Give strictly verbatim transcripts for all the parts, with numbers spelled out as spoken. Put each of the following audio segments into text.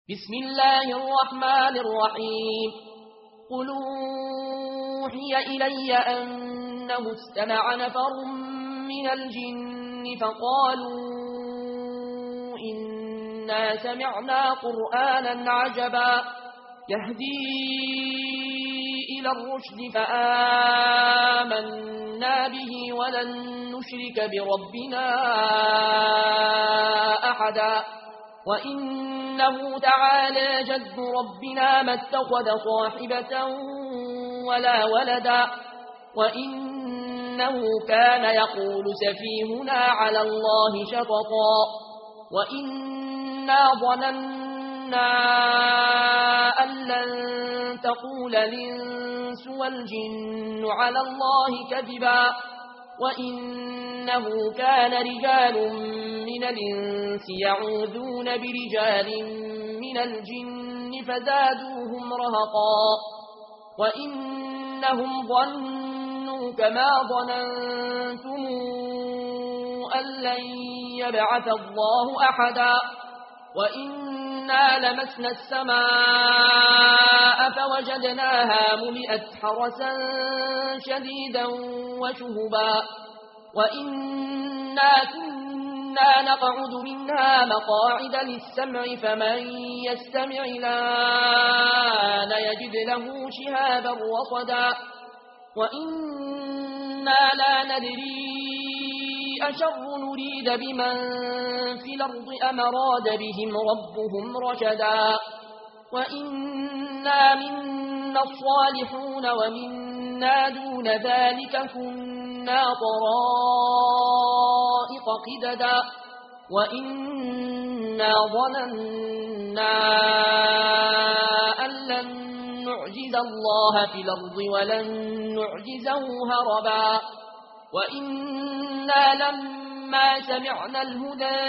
بسم الله الرحمن الرحيم قل أوحي إلي أنه استمع نفر من الجن فقالوا إنا سمعنا قرآنا عجبا يهدي إلى الرشد فآمنا به ولن نشرك بربنا أحدا وإنه تعالى جد ربنا ما اتخذ صاحبة ولا ولدا وإنه كان يقول سفيهنا على الله شططا وإنا ظننا أن لن تقول الإنس والجن على الله كذبا وإنه كان رجال من الإنس يعوذون برجال من الجن فزادوهم رهقا وإنهم ظنوا كما ظننتم أن لن يبعث الله أحدا وإنا لمسنا السماء فوجدناها ملئت حرسا شديدا وشهبا وإنا كنا نقعد منها مقاعد للسمع فمن يستمع الآن يجد له شهابا رصدا وإنا لا ندري أشر نريد بمن في الأرض أم أراد بهم ربهم رشدا وإنا منا الصالحون ومنا دون ذلك كنا طرائق قددا وإنا ظننا أن لن نعجز الله في الأرض ولن نعجزه هربا وإنا لما سمعنا الهدى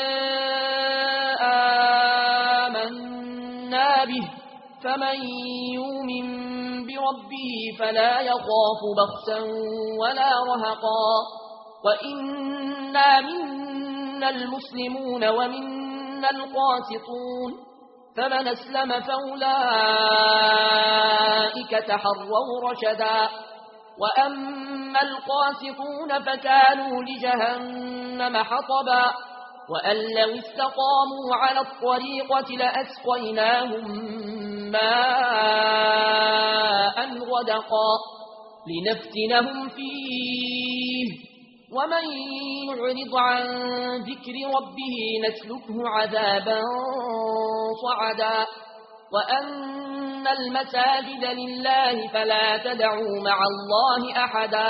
آمنا به فمن يؤمن بربه فلا يخاف بخسا ولا رهقا وإنا منا المسلمون ومنا القاسطون فمن أسلم فأولئك تحروا رشدا وأما القاسطون فكانوا لجهنم حطبا وأن لو استقاموا على الطريقة لأسقيناهم ماء غدقا لنفتنهم فيه ومن يعرض عن ذكر ربه نسلكه عذابا صعدا وأن المساجد لله فلا تدعوا مع الله أحدا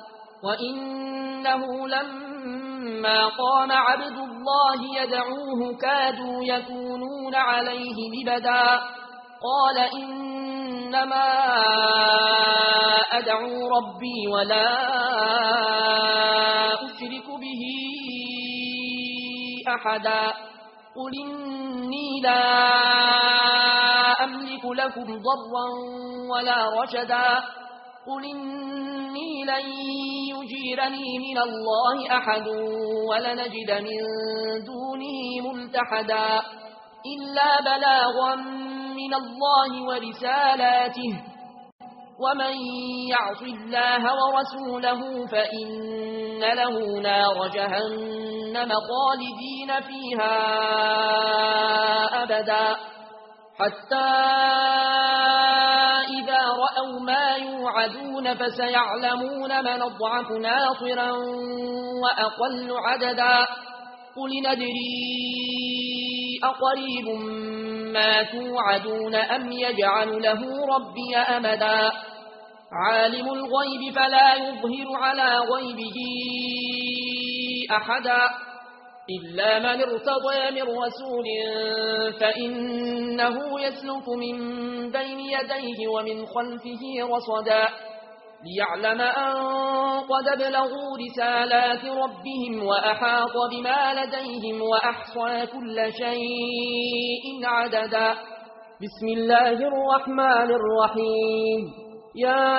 وإنه لما قام عبد الله يدعوه كادوا يكونون عليه لبدا قال إنما أدعو ربي ولا أشرك به أحدا قل إني لا أملك لكم ضرا ولا رشدا قل إني لن يجيرني من الله أحد ولنجد من دونه ملتحدا إلا بلاغا من الله ورسالاته ومن يعص الله ورسوله فإن له نار جهنم خالدين فيها أبدا حتى إذا رأوا ما يوعدون فسيعلمون من أضعف ناصرا وأقل عددا قل ندري أقريب ما توعدون أم يجعل له ربي أمدا عالم الغيب فلا يظهر على غيبه أحدا إلا من ارتضى من رسول فإنه يسلك من بين يديه ومن خلفه رصدا ليعلم أن قد ابلغوا رسالات ربهم وأحاط بما لديهم وأحصى كل شيء عددا بسم الله الرحمن الرحيم يا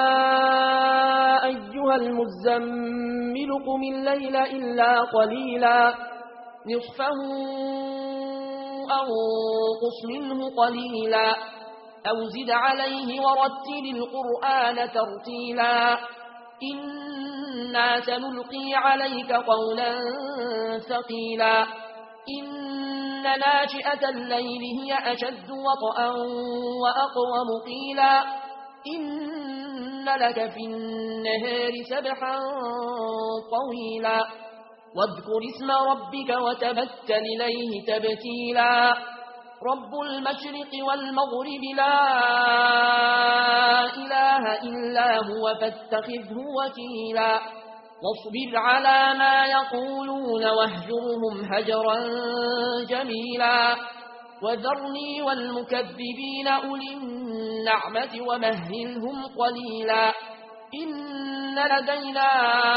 أيها المزمل قم الليل إلا قليلا نصفه أو وانقص منه قليلا أو زد عليه ورتل القرآن ترتيلا إنا سنلقي عليك قولا ثقيلا إن ناشئة الليل هي أشد وطئا وأقوم قيلا إن لك في النهار سبحا طويلا واذكر اسم ربك وتبتل إليه تبتيلا رب المشرق والمغرب لا إله إلا هو فاتخذه وكيلا واصبر على ما يقولون واهجرهم هجرا جميلا وذرني والمكذبين أولي النعمة ومهلهم قليلا إن لدينا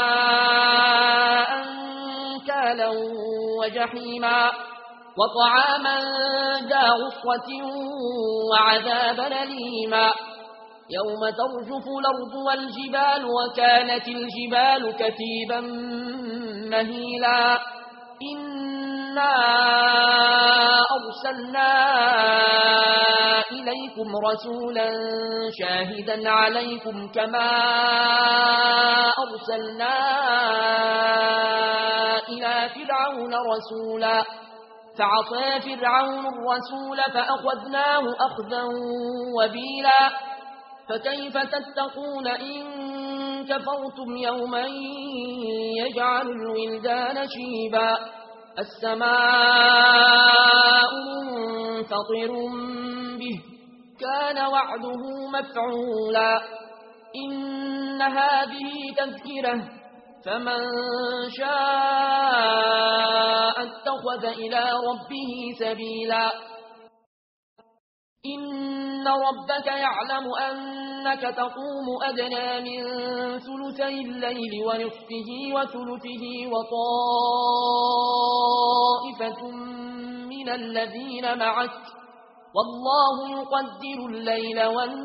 أنكالا وجحيما وطعاما ذا غصة وعذابا أليما يوم ترجف الأرض والجبال وكانت الجبال كثيبا مهيلا إنا أرسلنا إليكم رسولا شاهدا عليكم كما أرسلنا إلى فرعون رسولا فعصى فرعون الرسول فأخذناه أخذا وبيلا فكيف تتقون إن كفرتم يوما يجعل الولدان شيبا السماء منفطر به كان وعده مفعولا إن هذه تذكرة فمن شاء اتخذ إلى ربه سبيلا إن ربك يعلم أنك تقوم أدنى من ثلثي الليل ونصفه وثلثه وطائفة من الذين معك والله يقدر الليل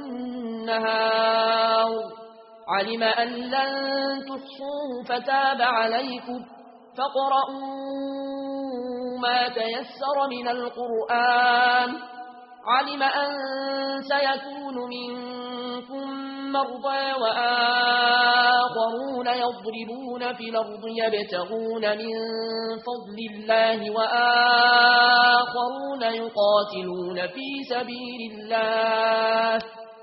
والنهار علم أن لن تحصوه فتاب عليكم فاقرؤوا ما تيسر من القرآن علم أن سيكون منكم مرضى وآخرون يضربون في الأرض يبتغون من فضل الله وآخرون يقاتلون في سبيل الله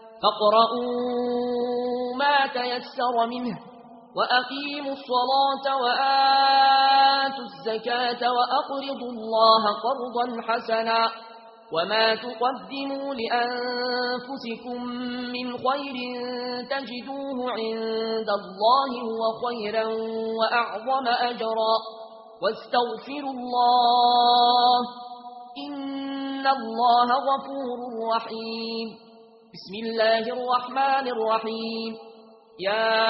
فاقرؤوا ما تيسر منه وأقيموا الصلاة وآتوا الزكاة وأقرضوا الله قرضا حسنا وما تقدموا لأنفسكم من خير تجدوه عند الله هو خيرا وأعظم أجرا واستغفروا الله إن الله غفور رحيم بسم الله الرحمن الرحيم يا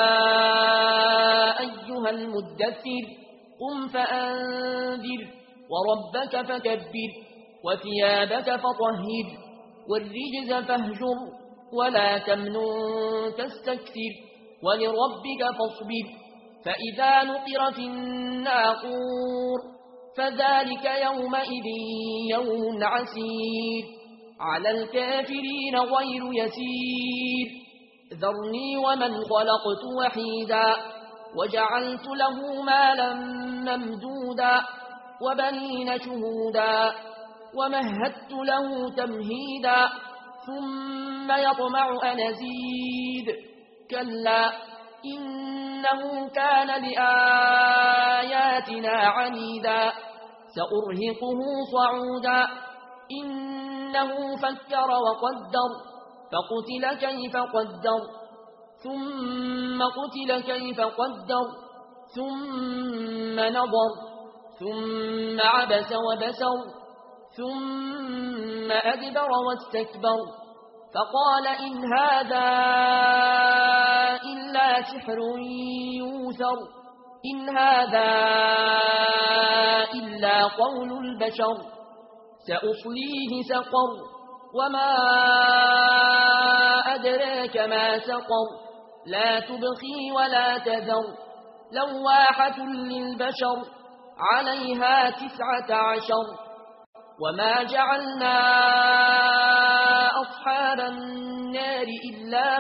أيها المدثر قم فأنذر وربك فكبر وثيابك فطهر والرجز فاهجر ولا تمنن تستكثر ولربك فاصبر فإذا نقر في الناقور فذلك يومئذ يوم عسير على الكافرين غير يسير ذرني ومن خلقت وحيدا وجعلت له مالا ممدودا وبنين شهودا ومهدت له تمهيدا ثم يطمع أن أزيد كلا إنه كان لآياتنا عنيدا سأرهقه صعودا إنه فكر وقدر فقتل كيف قدر ثم قتل كيف قدر ثم نظر ثم عبس وبسر ثم أدبر واستكبر فقال إن هذا إلا سحر يوثر إن هذا إلا قول البشر سأصليه سقر وما أدراك ما سقر لا تبقي ولا تذر لواحة للبشر عليها تسعة عشر وما جعلنا أصحاب النار إلا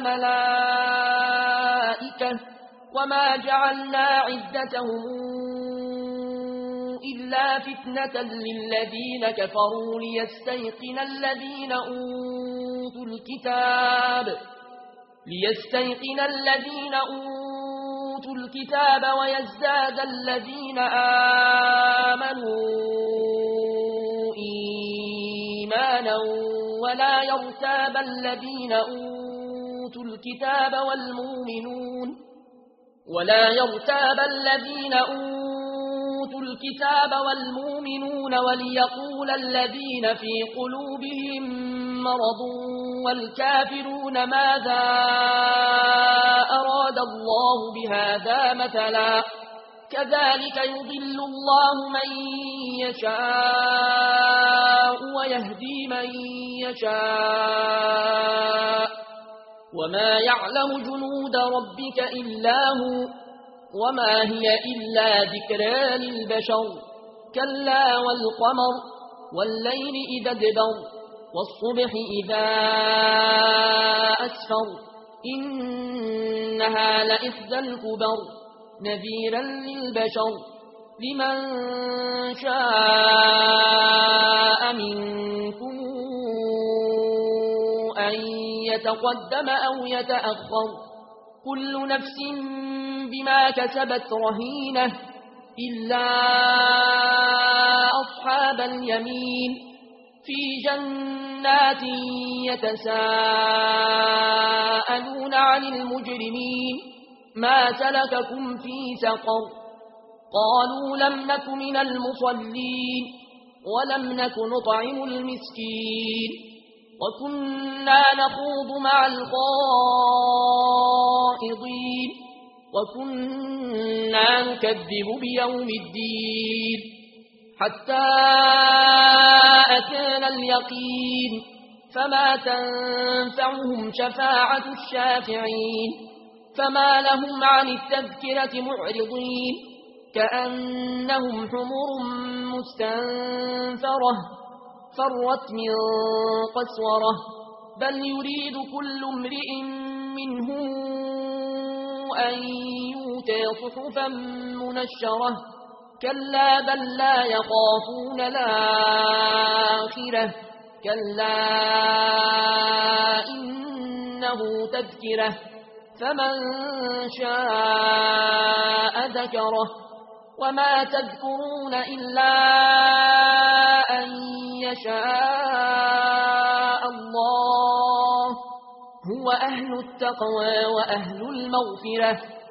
ملائكة وما جعلنا عدتهم إلا فتنة للذين كفروا ليستيقن الذين أوتوا الكتاب ليستيقن الذين أوتوا الكتاب ويزداد الذين آمنوا إيمانا ولا يرتاب الذين أوتوا الكتاب والمؤمنون ولا يرتاب الذين أوتوا الكتاب والمؤمنون وليقول الذين في قلوبهم مرض والكافرون ماذا أراد الله بهذا مثلا كذلك يضل الله من يشاء ويهدي من يشاء وما يعلم جنود ربك إلا هو وما هي إلا ذكرى للبشر كلا والقمر والليل إذا ادبر والصبح إذا أسفر إنها لإحدى الكبر نذيرا للبشر لمن شاء منكم أن يتقدم أو يتأخر كل نفس بما كسبت رهينة إلا أصحاب اليمين في جنات يتساءلون عن المجرمين ما سلككم في سقر قالوا لم نك من المصلين ولم نك نطعم المسكين وكنا نخوض مع الخائضين وكنا نكذب بيوم الدين حتى أتانا اليقين فما تنفعهم شفاعة الشافعين فما لهم عن التذكرة معرضين كأنهم حمر مستنفرة فرت من قسورة بل يريد كل امرئ منهم أن يؤتى صحفا منشرة كلا بل لا يخافون الآخرة كلا إنه تذكرة فمن شاء ذكره وما تذكرون إلا أن يشاء الله هو أهل التقوى وأهل المغفرة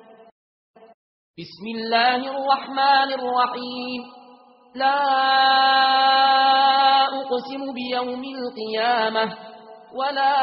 بسم الله الرحمن الرحيم لا أقسم بيوم القيامة ولا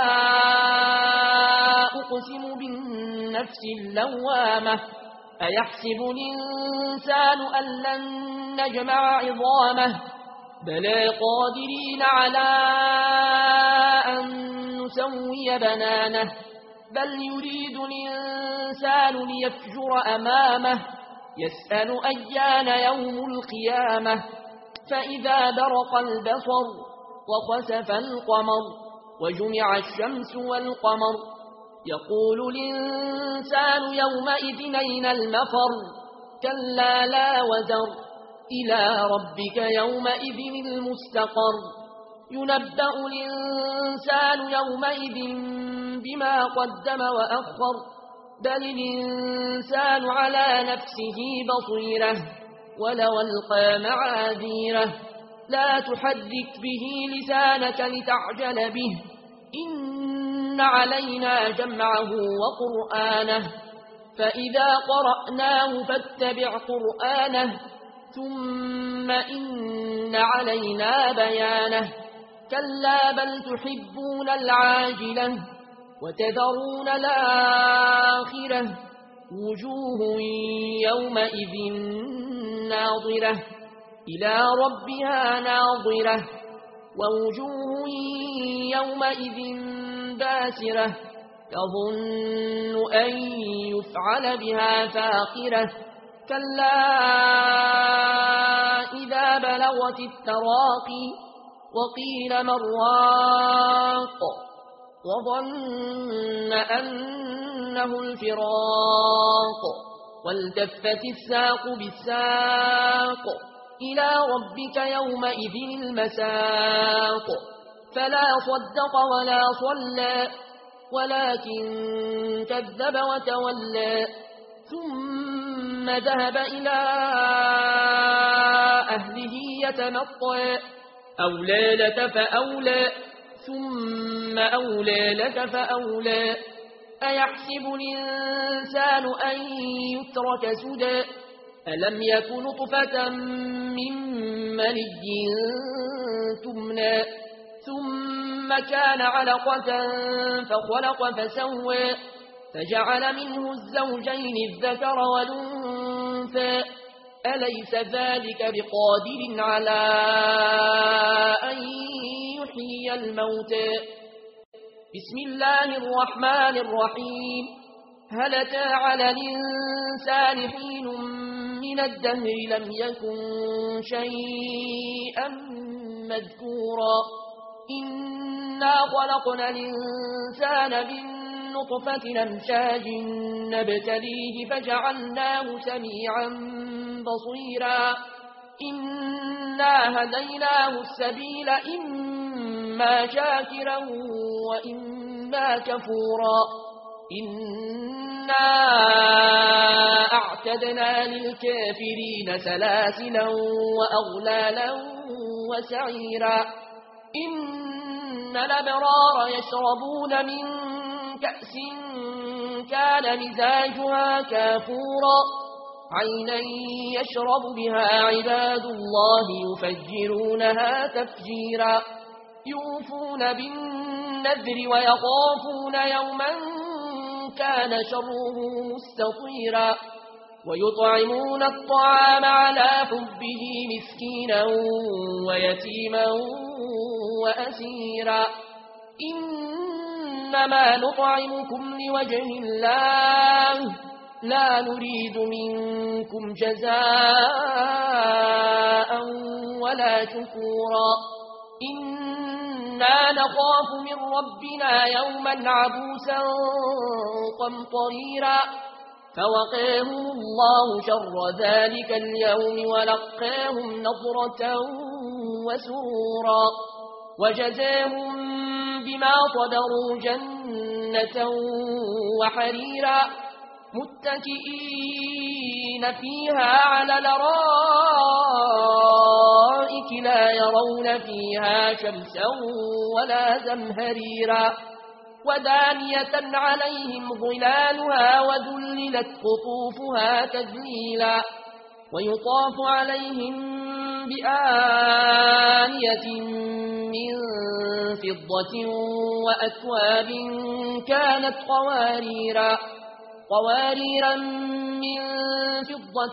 أقسم بالنفس اللوامة أيحسب الإنسان أن لن نجمع عظامه بلى قادرين على أن نسوي بنانه بل يريد الإنسان ليفجر أمامه يسأل أيان يوم القيامة فإذا برق البصر وخسف القمر وجمع الشمس والقمر يقول الإنسان يومئذ أين المفر كلا لا وزر إلى ربك يومئذ المستقر ينبأ الإنسان يومئذ بما قدم وأخر بل الإنسان على نفسه بصيرة ولو ألقى معاذيره لا تحرك به لسانك لتعجل به إن علينا جمعه وقرآنه فإذا قرأناه فاتبع قرآنه ثم إن علينا بيانه كلا بل تحبون العاجلة وتذرون الآخرة وجوه يومئذ ناظرة إلى ربها ناظرة ووجوه يومئذ باسرة تظن أن يفعل بها فاقرة كلا إذا بلغت التراقي وقيل من راق وظن أنه الفراق والتفت الساق بالساق إلى ربك يومئذ المساق فلا صدق ولا صلى ولكن كذب وتولى ثم ذهب إلى أهله يتمطى أولى لك فأولى ثم أولى لك فأولى أيحسب الإنسان أن يترك سدى ألم يك نطفة من مني تمنى ثم كان علقة فخلق فسوى فجعل منه الزوجين الذكر والأنثى أليس ذلك بقادر على أن يحيي الموتى بسم الله الرحمن الرحيم هل أتى على الإنسان حين من الدهر لم يكن شيئا مذكورا إنا خلقنا الإنسان من نطفة أمشاج نبتليه فجعلناه سميعا بصيرا إنا هديناه السبيل إما شاكرا وإما كفورا إنا أعتدنا للكافرين سلاسلا وأغلالا وسعيرا إن الأبرار يشربون من كأس كان مزاجها كافورا عينا يشرب بها عباد الله يفجرونها تفجيرا يوفون بالنذر ويخافون يوما كان شره مستطيرا ويطعمون الطعام على حبه مسكينا ويتيما وأسيرا إنما نطعمكم لوجه الله لا نريد منكم جزاء ولا شكورا إنا نخاف من ربنا يوما عبوسا قمطريرا فوقاهم الله شر ذلك اليوم ولقاهم نظرة وسرورا وجزاهم بما صبروا جنة وحريرا متكئين فيها على الأرائك لا يرون فيها شمسا ولا زمهريرا ودانية عليهم ظلالها وذللت قطوفها تذليلا ويطاف عليهم بآنية من فضة وأكواب كانت قواريرا قواريرا من فضة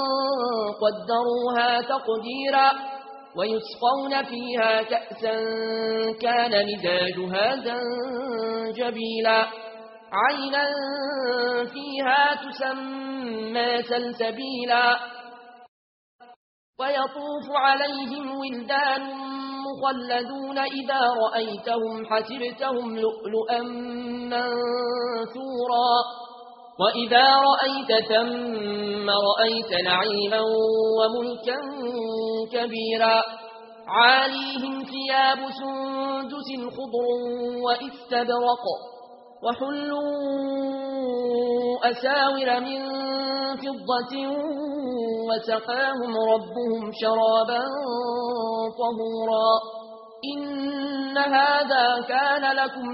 قدروها تقديرا ويسقون فيها كأسا كان مزاجها زنجبيلا عينا فيها تسمى سلسبيلا ويطوف عليهم ولدان مخلدون إذا رأيتهم حسبتهم لؤلؤا منثورا وإذا رأيت ثم رأيت نعيما وملكا كبيرا عاليهم ثياب سندس خضر واستبرق وحلوا أساور من فضة وسقاهم ربهم شرابا طهورا إن هذا كان لكم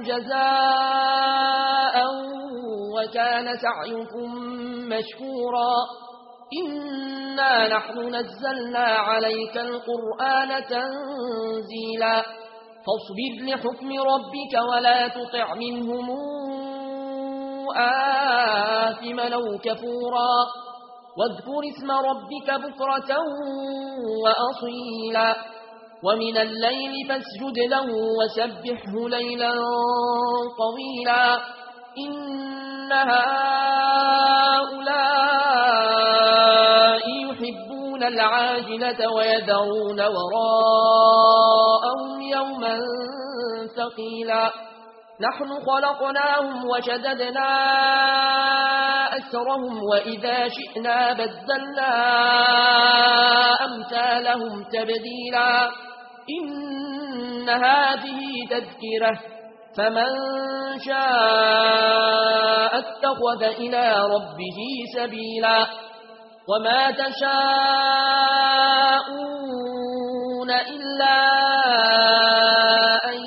جزاء وكان سعيكم مشكورا إنا نحن نزلنا عليك القرآن تنزيلا فاصبر لحكم ربك ولا تطع منهم آثما أو كفورا واذكر اسم ربك بكرة وأصيلا ومن الليل فاسجد له وسبحه ليلا طويلا إن هؤلاء يحبون العاجلة ويذرون وراءهم يوما ثقيلا نحن خلقناهم وشددنا أسرهم وإذا شئنا بدلنا أمثالهم تبديلا إن هذه تذكرة فمن شاء اتخذ إلى ربه سبيلا وما تشاءون إلا أن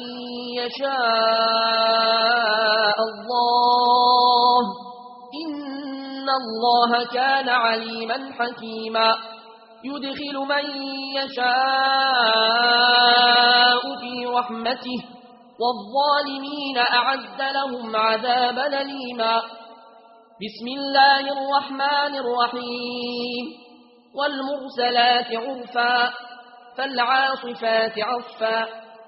يشاء الله إن الله كان عليما حكيما يدخل من يشاء في رحمته والظالمين أعد لهم عذابا أليما بسم الله الرحمن الرحيم والمرسلات عرفا فالعاصفات عصفا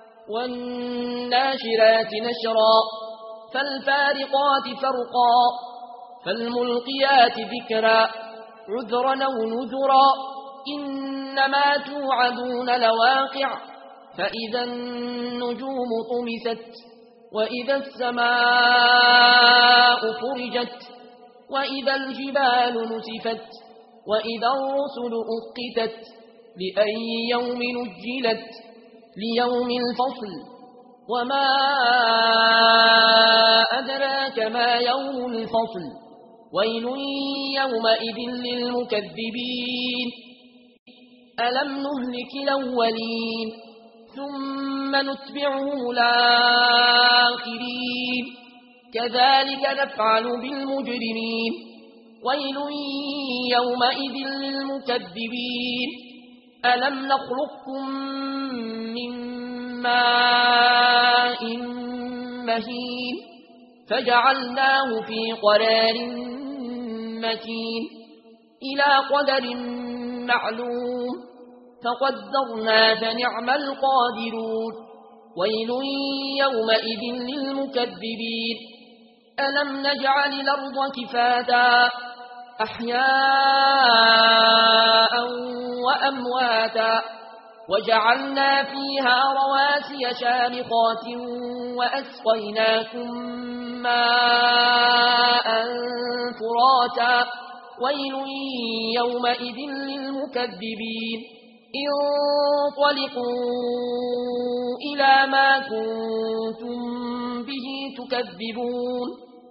والناشرات نشرا فالفارقات فرقا فالملقيات ذكرا عذرا أو نذرا إنما توعدون لواقع فإذا النجوم طمست وإذا السماء فرجت وإذا الجبال نسفت وإذا الرسل أقتت لأي يوم نجلت ليوم الفصل وما أدراك ما يوم الفصل ويل يومئذ للمكذبين ألم نهلك الأولين ثم نتبعهم الآخرين كذلك نفعل بالمجرمين ويل يومئذ للمكذبين ألم نخلقكم من ماء مهين فجعلناه في قرار مكين إلى قدر معلوم فقدرنا فنعم القادرون ويل يومئذ للمكذبين ألم نجعل الأرض كفاتا أحياء وأمواتا وجعلنا فيها رواسي شامخات وأسقيناكم ماء فراتا ويل يومئذ للمكذبين انطلقوا إلى ما كنتم به تكذبون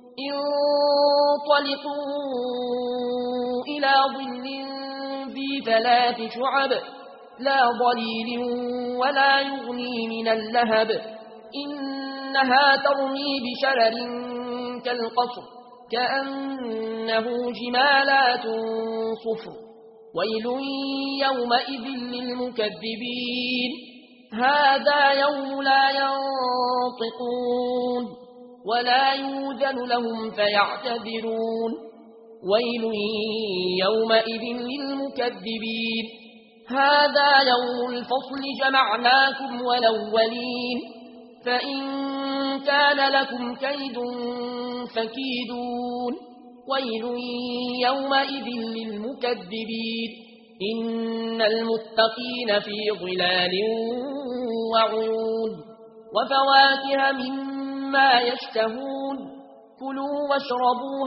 انطلقوا إلى ظل ذي ثلاث شعب لا ضليل ولا يغني من اللهب إنها ترمي بشرر كالقصر كأنه جمالات صفر ويل يومئذ للمكذبين هذا يوم لا ينطقون ولا يوذن لهم فيعتذرون ويل يومئذ للمكذبين هذا يوم الفصل جمعناكم والأولين فإن كان لكم كيد فكيدون ويل يومئذ للمكذبين إن المتقين في ظلال وعيون وفواكه مما يشتهون كلوا واشربوا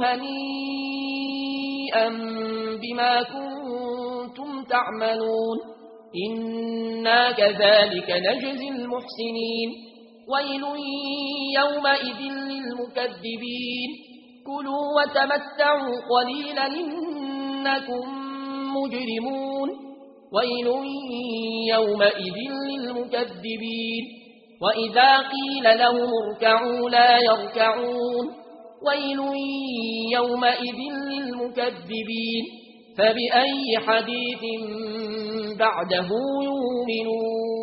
هنيئا بما كنتم تعملون إنا كذلك نجزي المحسنين ويل يومئذ للمكذبين كلوا وتمتعوا قليلا إنكم مجرمون ويل يومئذ للمكذبين وإذا قيل لهم اركعوا لا يركعون ويل يومئذ للمكذبين فبأي حديث بعده يؤمنون